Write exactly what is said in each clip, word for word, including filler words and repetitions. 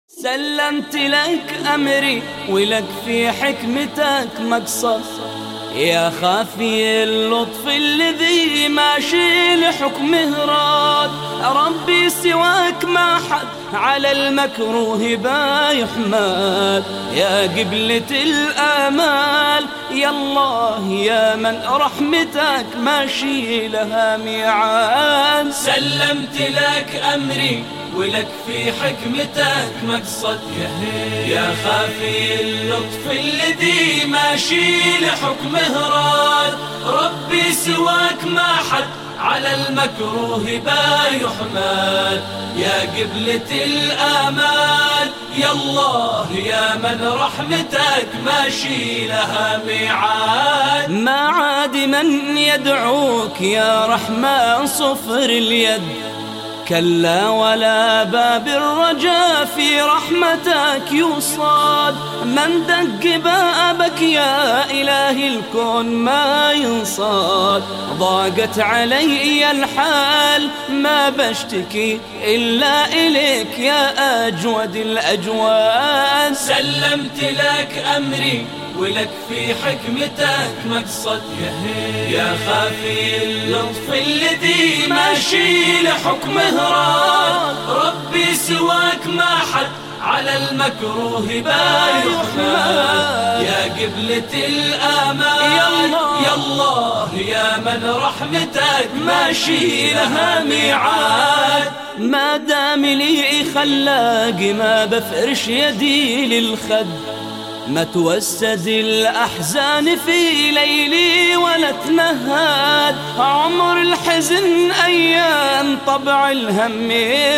سلمت لك أمري ولك في حكمتك مقصد، يا خافي اللطف الذي ماشي لحكمه راد. ربي سواك ما حد على المكروه با يحمد، يا قبلة الآمال يا الله يا من رحمتك ماشي لها ميعاد. سلمت لك أمري ولك في حكمتك مقصد، يا خافي اللطف الذي ماشي لحكمه راد. ربي سواك ما حد على المكروه با يحمد، يا قبلة الآمال يا الله يا من رحمتك ماشي لها ميعاد. ما عاد من يدعوك يا رحمن صفر اليد، كلا ولا باب الرجاء في رحمتك يوصاد. من دق بابك يا إله الكون ما ينصاد، ضاقت علي الحال ما بشتكي إلا إليك يا أجود الأجواد. سلمت لك أمري ولك في حكمتك مقصد، يا خافي اللطف الذي ماشي لحكمه راد. ربي سواك ما حد على المكروه با يحمد، يا قبلة الآمال يا الله يا من رحمتك ماشي لها ميعاد. ما دام لي خلاق ما بفرش يدي للخد، ما توسد الأحزان في ليلي ولا تنهاد. عمر الحزن أيام طبع الهم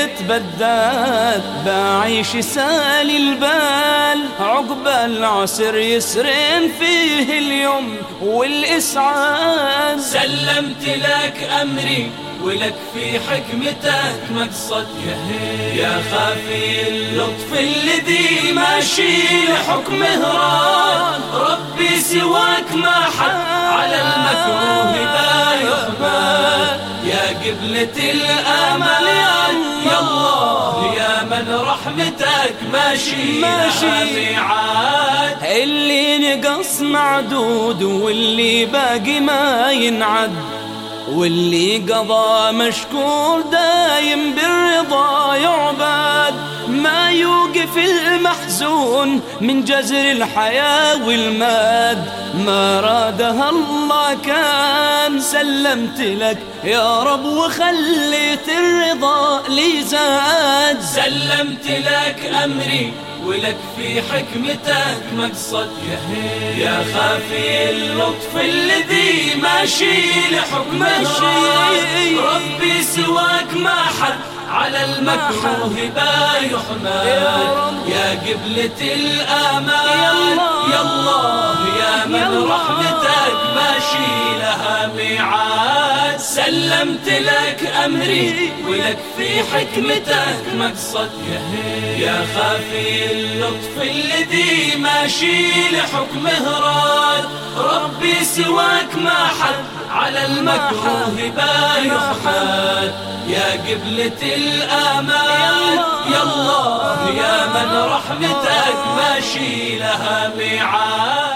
يتبدد، بعيش سالي البال عقب العسر يسرين فيه اليوم والإسعاد. سلمت لك أمري ولك في حكمتك مقصد، يا خافي اللطف الذي ماشي لحكمه راد. ربي سواك ما حد على المكروه با يحمد، يا قبلة الآمال يا الله يا من رحمتك ماشي لها ميعاد. اللي نقص معدود واللي باقي ما ينعد، واللي قضى مشكور دايم بالرضا يعبد. ما يوقف المحزون من جزر الحياة والماد، ما رادها الله كان. سلمت لك يا رب وخليت الرضا لي زاد. سلمت لك أمري ولك في حكمتك مقصد، يا خافي اللطف الذي ماشي لحكمه راد. ربي سواك ما حد على المكروه با يحمد، يا قبلة الآمال يا الله يا من رحمتك ماشي لها ميعاد. سلمت لك أمري ولك في حكمتك مقصد، يا خافي اللطف الذي ماشي لحكمه راد. ربي سواك ما حد على المكروه با يحمد، يا قبلة الآمال يا الله يا من رحمتك ماشي لها ميعاد.